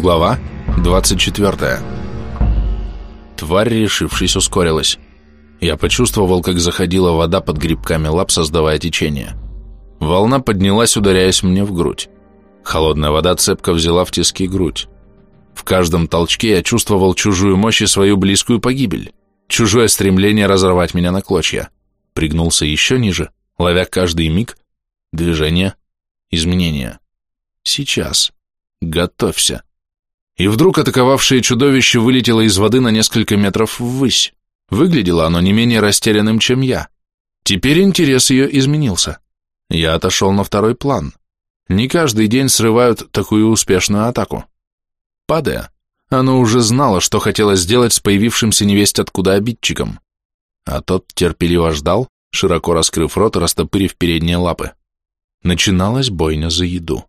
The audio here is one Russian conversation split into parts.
Глава 24. Тварь, решившись, ускорилась. Я почувствовал, как заходила вода под грибками лап, создавая течение. Волна поднялась, ударяясь мне в грудь. Холодная вода цепко взяла в тиски грудь. В каждом толчке я чувствовал чужую мощь и свою близкую погибель, чужое стремление разорвать меня на клочья. Пригнулся еще ниже, ловя каждый миг, движение, изменения. Сейчас. Готовься. И вдруг атаковавшее чудовище вылетело из воды на несколько метров ввысь. Выглядело оно не менее растерянным, чем я. Теперь интерес ее изменился. Я отошел на второй план. Не каждый день срывают такую успешную атаку. Падая, оно уже знало, что хотело сделать с появившимся невесть откуда обидчиком. А тот терпеливо ждал, широко раскрыв рот и растопырив передние лапы. Начиналась бойня за еду.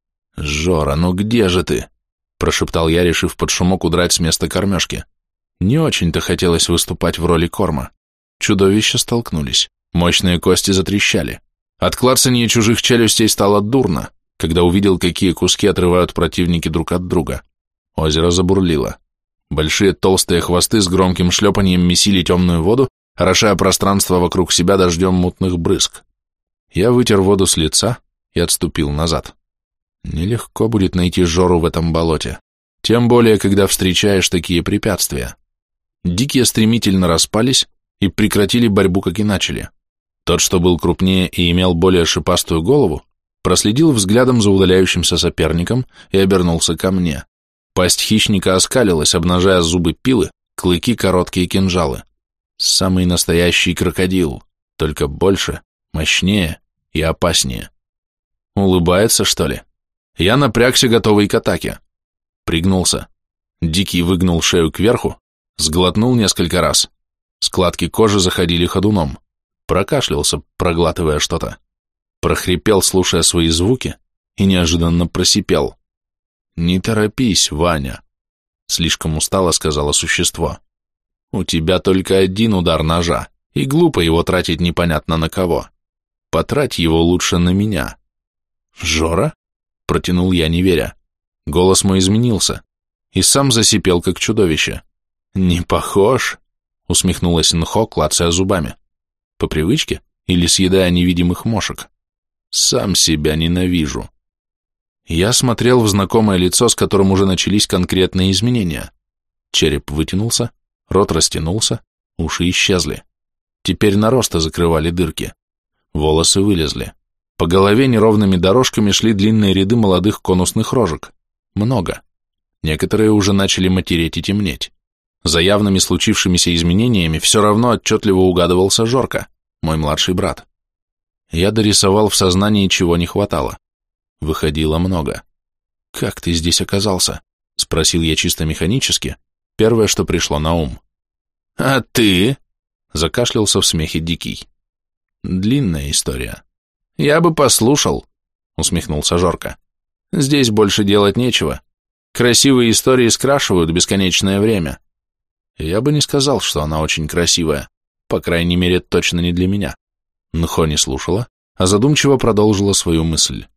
«Жора, ну где же ты?» – прошептал я, решив под шумок удрать с места кормежки. Не очень-то хотелось выступать в роли корма. Чудовища столкнулись, мощные кости затрещали. От клацанья чужих челюстей стало дурно, когда увидел, какие куски отрывают противники друг от друга. Озеро забурлило. Большие толстые хвосты с громким шлепаньем месили темную воду, орошая пространство вокруг себя дождем мутных брызг. Я вытер воду с лица и отступил назад. Нелегко будет найти Жору в этом болоте, тем более, когда встречаешь такие препятствия. Дикие стремительно распались и прекратили борьбу, как и начали. Тот, что был крупнее и имел более шипастую голову, проследил взглядом за удаляющимся соперником и обернулся ко мне. Пасть хищника оскалилась, обнажая зубы пилы, клыки, короткие кинжалы. Самый настоящий крокодил, только больше, мощнее и опаснее. Улыбается, что ли? Я напрягся, готовый к атаке. Пригнулся. Дикий выгнул шею кверху, сглотнул несколько раз. Складки кожи заходили ходуном. Прокашлялся, проглатывая что-то. Прохрипел, слушая свои звуки, и неожиданно просипел. «Не торопись, Ваня», — слишком устало сказала существо. «У тебя только один удар ножа, и глупо его тратить непонятно на кого. Потрать его лучше на меня». «Жора?» — протянул я, не веря. Голос мой изменился, и сам засипел, как чудовище. «Не похож?» — усмехнулась Нхо, клацая зубами. «По привычке или съедая невидимых мошек? Сам себя ненавижу». Я смотрел в знакомое лицо, с которым уже начались конкретные изменения. Череп вытянулся, рот растянулся, уши исчезли. Теперь наросты закрывали дырки. Волосы вылезли. По голове неровными дорожками шли длинные ряды молодых конусных рожек. Много. Некоторые уже начали матереть и темнеть. За явными случившимися изменениями все равно отчетливо угадывался Жорка, мой младший брат. Я дорисовал в сознании, чего не хватало. Выходило много. «Как ты здесь оказался?» — спросил я чисто механически, первое, что пришло на ум. «А ты?» — закашлялся в смехе Дикий. «Длинная история». «Я бы послушал», — усмехнулся Жорка. «Здесь больше делать нечего. Красивые истории скрашивают бесконечное время». Я бы не сказал, что она очень красивая, по крайней мере, точно не для меня. Нхо не слушала, а задумчиво продолжила свою мысль.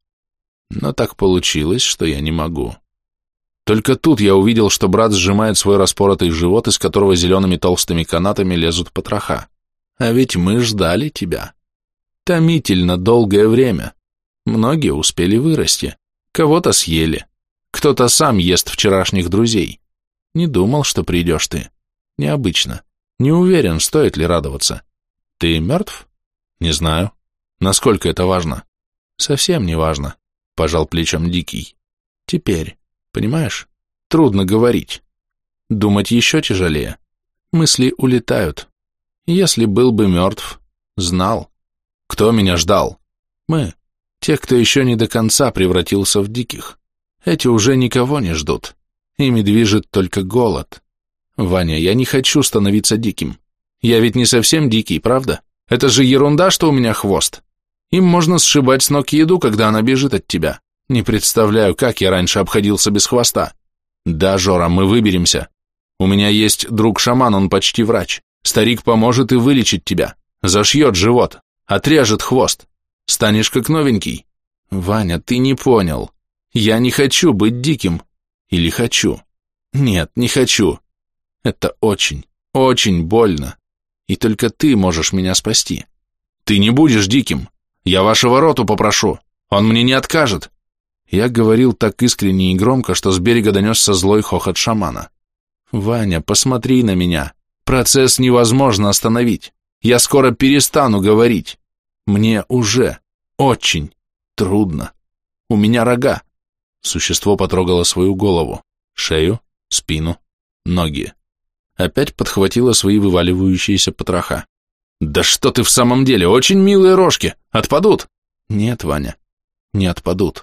Но так получилось, что я не могу. Только тут я увидел, что брат сжимает свой распоротый живот, из которого зелеными толстыми канатами лезут потроха. А ведь мы ждали тебя. Томительно долгое время. Многие успели вырасти. Кого-то съели. Кто-то сам ест вчерашних друзей. Не думал, что придешь ты. Необычно. Не уверен, стоит ли радоваться. Ты мертв? Не знаю. Насколько это важно? Совсем не важно. Пожал плечом Дикий. Теперь, понимаешь, трудно говорить. Думать еще тяжелее. Мысли улетают. Если был бы мертв, знал. Кто меня ждал? Мы, те, кто еще не до конца превратился в диких. Эти уже никого не ждут. Ими движет только голод. Ваня, я не хочу становиться диким. Я ведь не совсем дикий, правда? Это же ерунда, что у меня хвост. Им можно сшибать с ног еду, когда она бежит от тебя. Не представляю, как я раньше обходился без хвоста. Да, Жора, мы выберемся. У меня есть друг-шаман, он почти врач. Старик поможет и вылечит тебя. Зашьет живот. Отрежет хвост. Станешь как новенький. Ваня, ты не понял. Я не хочу быть диким. Или хочу? Нет, не хочу. Это очень, очень больно. И только ты можешь меня спасти. Ты не будешь диким. Я вашего роту попрошу. Он мне не откажет. Я говорил так искренне и громко, что с берега донесся злой хохот шамана. Ваня, посмотри на меня. Процесс невозможно остановить. Я скоро перестану говорить. Мне уже очень трудно. У меня рога. Существо потрогало свою голову, шею, спину, ноги. Опять подхватило свои вываливающиеся потроха. Да что ты в самом деле, очень милые рожки. Отпадут? Нет, Ваня, не отпадут.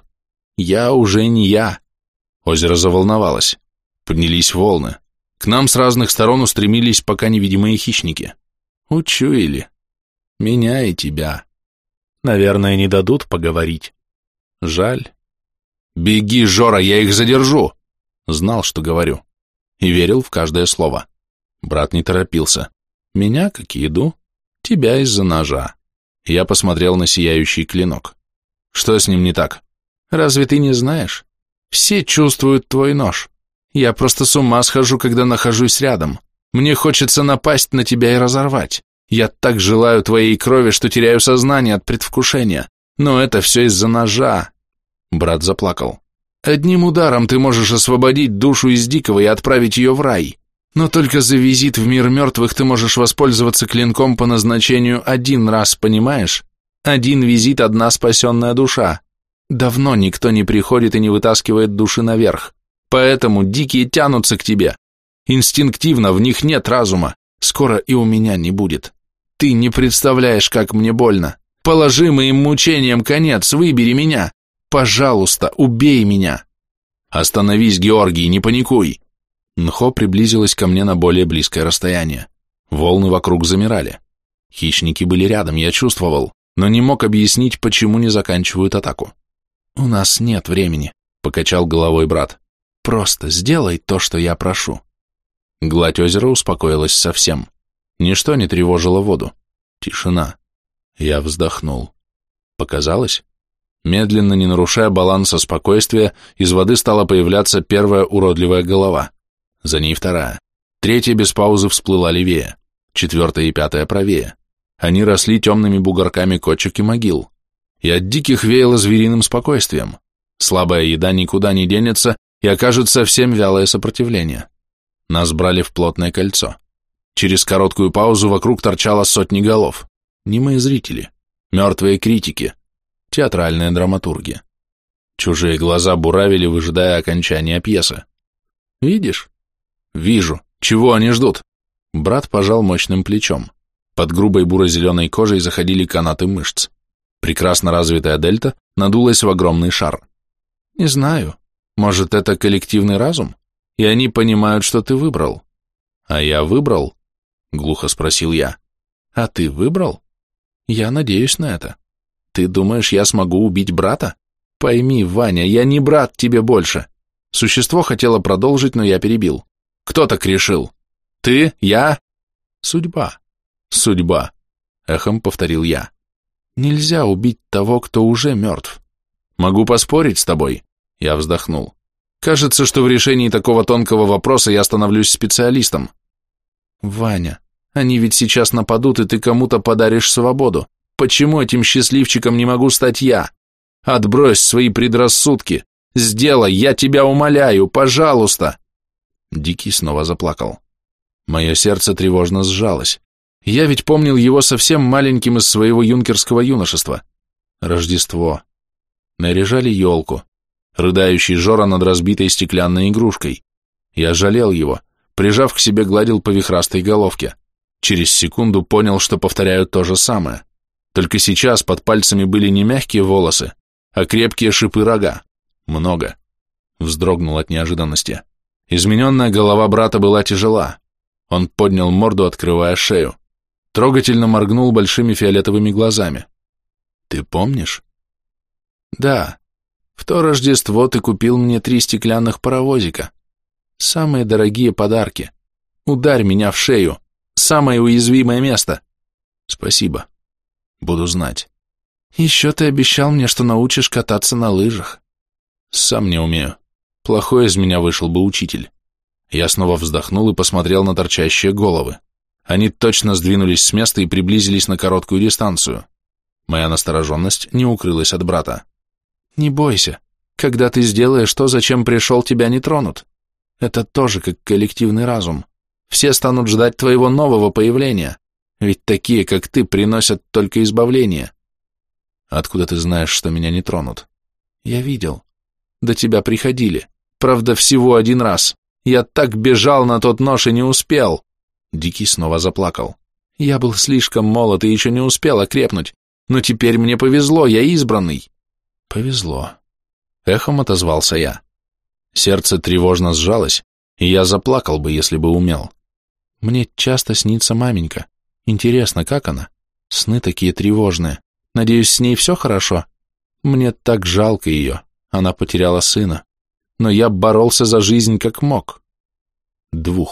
Я уже не я. Озеро заволновалось. Поднялись волны. К нам с разных сторон устремились пока невидимые хищники. Учуяли. Меня и тебя. Наверное, не дадут поговорить. Жаль. Беги, Жора, я их задержу. Знал, что говорю. И верил в каждое слово. Брат не торопился. Меня, как еду, тебя из-за ножа. Я посмотрел на сияющий клинок. Что с ним не так? Разве ты не знаешь? Все чувствуют твой нож. Я просто с ума схожу, когда нахожусь рядом. Мне хочется напасть на тебя и разорвать. Я так желаю твоей крови, что теряю сознание от предвкушения. Но это все из-за ножа. Брат заплакал. Одним ударом ты можешь освободить душу из дикого и отправить ее в рай. Но только за визит в мир мертвых ты можешь воспользоваться клинком по назначению один раз, понимаешь? Один визит, одна спасенная душа. Давно никто не приходит и не вытаскивает души наверх. Поэтому дикие тянутся к тебе. Инстинктивно, в них нет разума. Скоро и у меня не будет. Ты не представляешь, как мне больно. Положи моим мучениям конец, выбери меня. Пожалуйста, убей меня. Остановись, Георгий, не паникуй. Нхо приблизилась ко мне на более близкое расстояние. Волны вокруг замирали. Хищники были рядом, я чувствовал, но не мог объяснить, почему не заканчивают атаку. «У нас нет времени», — покачал головой брат. «Просто сделай то, что я прошу». Гладь озера успокоилась совсем. Ничто не тревожило воду. Тишина. Я вздохнул. Показалось? Медленно, не нарушая баланса спокойствия, из воды стала появляться первая уродливая голова. За ней вторая. Третья без паузы всплыла левее. Четвертая и пятая правее. Они росли темными бугорками кочек и могил. И от диких веяло звериным спокойствием. Слабая еда никуда не денется, и окажет совсем вялое сопротивление. Нас брали в плотное кольцо. Через короткую паузу вокруг торчало сотни голов. Немые зрители, мертвые критики, театральные драматурги. Чужие глаза буравили, выжидая окончания пьесы. «Видишь?» «Вижу. Чего они ждут?» Брат пожал мощным плечом. Под грубой буро-зеленой кожей заходили канаты мышц. Прекрасно развитая дельта надулась в огромный шар. «Не знаю. Может, это коллективный разум? И они понимают, что ты выбрал». «А я выбрал?» — глухо спросил я. «А ты выбрал? Я надеюсь на это. Ты думаешь, я смогу убить брата? Пойми, Ваня, я не брат тебе больше». Существо хотело продолжить, но я перебил. «Кто так решил? Ты? Я?» «Судьба. Судьба», — эхом повторил я. «Нельзя убить того, кто уже мертв». «Могу поспорить с тобой», — я вздохнул. «Кажется, что в решении такого тонкого вопроса я становлюсь специалистом». «Ваня, они ведь сейчас нападут, и ты кому-то подаришь свободу. Почему этим счастливчиком не могу стать я? Отбрось свои предрассудки. Сделай, я тебя умоляю, пожалуйста!» Дикий снова заплакал. Мое сердце тревожно сжалось. Я ведь помнил его совсем маленьким из своего юнкерского юношества. Рождество. Наряжали елку. Рыдающий Жора над разбитой стеклянной игрушкой. Я жалел его, прижав к себе, гладил по вихрастой головке. Через секунду понял, что повторяю то же самое. Только сейчас под пальцами были не мягкие волосы, а крепкие шипы рога. Много. Вздрогнул от неожиданности. Измененная голова брата была тяжела. Он поднял морду, открывая шею. Трогательно моргнул большими фиолетовыми глазами. «Ты помнишь?» «Да. В то Рождество ты купил мне 3 стеклянных паровозика. Самые дорогие подарки. Ударь меня в шею. Самое уязвимое место». «Спасибо. Буду знать». «Еще ты обещал мне, что научишь кататься на лыжах». «Сам не умею». Плохой из меня вышел бы учитель. Я снова вздохнул и посмотрел на торчащие головы. Они точно сдвинулись с места и приблизились на короткую дистанцию. Моя настороженность не укрылась от брата. «Не бойся. Когда ты сделаешь то, зачем пришел, тебя не тронут. Это тоже как коллективный разум. Все станут ждать твоего нового появления, ведь такие, как ты, приносят только избавление». «Откуда ты знаешь, что меня не тронут?» «Я видел. До тебя приходили. Правда, всего один раз. Я так бежал на тот нож и не успел». Дикий снова заплакал. «Я был слишком молод и еще не успел окрепнуть, но теперь мне повезло, я избранный». «Повезло», — эхом отозвался я. Сердце тревожно сжалось, и я заплакал бы, если бы умел. Мне часто снится маменька. Интересно, как она? Сны такие тревожные. Надеюсь, с ней все хорошо? Мне так жалко ее. Она потеряла сына. Но я боролся за жизнь как мог. 2.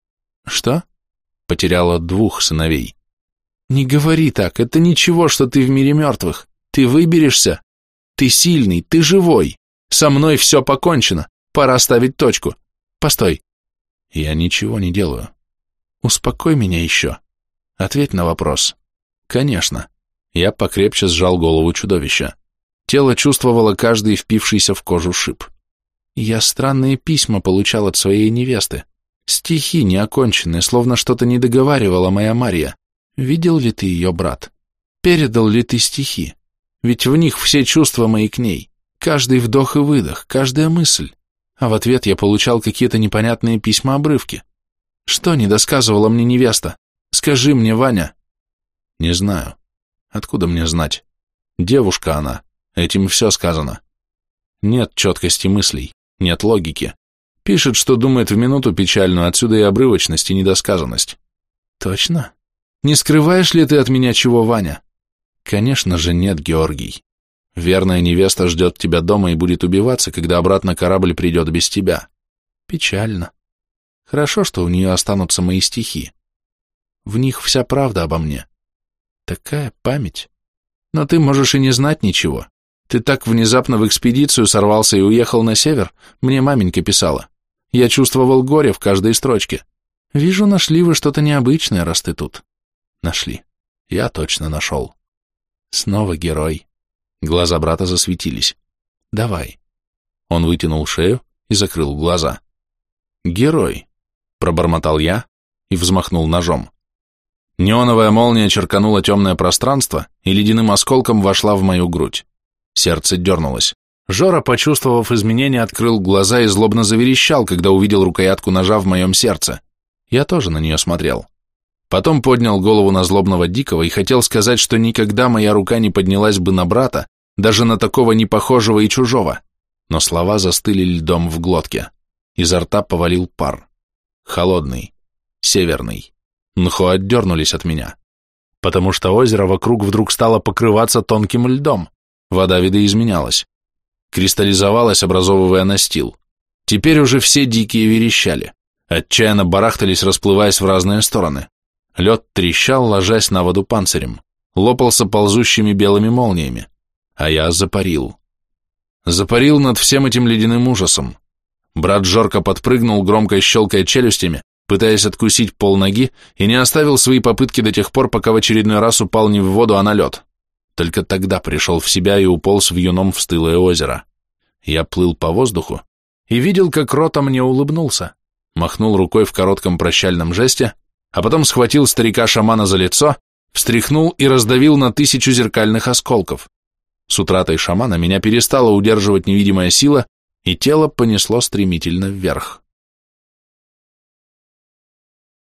Что? Потеряла 2 сыновей. Не говори так, это ничего, что ты в мире мертвых. Ты выберешься. Ты сильный, ты живой. Со мной все покончено. Пора ставить точку. Постой. Я ничего не делаю. Успокой меня еще. Ответь на вопрос. Конечно. Я покрепче сжал голову чудовища. Тело чувствовало каждый впившийся в кожу шип. Я странные письма получал от своей невесты. Стихи неоконченные, словно что-то не договаривала моя Марья. Видел ли ты ее, брат? Передал ли ты стихи? Ведь в них все чувства мои к ней. Каждый вдох и выдох, каждая мысль. А в ответ я получал какие-то непонятные письма-обрывки. Что недосказывала мне невеста? Скажи мне, Ваня. Не знаю. Откуда мне знать? Девушка она. Этим все сказано. Нет четкости мыслей, нет логики. Пишет, что думает в минуту печальную, отсюда и обрывочность, и недосказанность. Точно? Не скрываешь ли ты от меня чего, Ваня? Конечно же нет, Георгий. Верная невеста ждет тебя дома и будет убиваться, когда обратно корабль придет без тебя. Печально. Хорошо, что у нее останутся мои стихи. В них вся правда обо мне. Такая память. Но ты можешь и не знать ничего. Ты так внезапно в экспедицию сорвался и уехал на север, мне маменька писала. Я чувствовал горе в каждой строчке. Вижу, нашли вы что-то необычное, раз ты тут. Нашли. Я точно нашел. Снова герой. Глаза брата засветились. Давай. Он вытянул шею и закрыл глаза. Герой, пробормотал я и взмахнул ножом. Неоновая молния черканула темное пространство и ледяным осколком вошла в мою грудь. Сердце дернулось. Жора, почувствовав изменения, открыл глаза и злобно заверещал, когда увидел рукоятку ножа в моем сердце. Я тоже на нее смотрел. Потом поднял голову на злобного Дикого и хотел сказать, что никогда моя рука не поднялась бы на брата, даже на такого непохожего и чужого. Но слова застыли льдом в глотке. Изо рта повалил пар. Холодный, северный. Нхо отдернулись от меня. Потому что озеро вокруг вдруг стало покрываться тонким льдом. Вода видоизменялась. Кристаллизовалась, образовывая настил. Теперь уже все дикие верещали. Отчаянно барахтались, расплываясь в разные стороны. Лед трещал, ложась на воду панцирем. Лопался ползущими белыми молниями. А я запарил. Запарил над всем этим ледяным ужасом. Брат Жорко подпрыгнул, громко щелкая челюстями, пытаясь откусить полноги, и не оставил свои попытки до тех пор, пока в очередной раз упал не в воду, а на лед. Только тогда пришел в себя и уполз вьюном в стылое озеро. Я плыл по воздуху и видел, как Рота мне улыбнулся, махнул рукой в коротком прощальном жесте, а потом схватил старика-шамана за лицо, встряхнул и раздавил на 1000 зеркальных осколков. С утратой шамана меня перестала удерживать невидимая сила, и тело понесло стремительно вверх.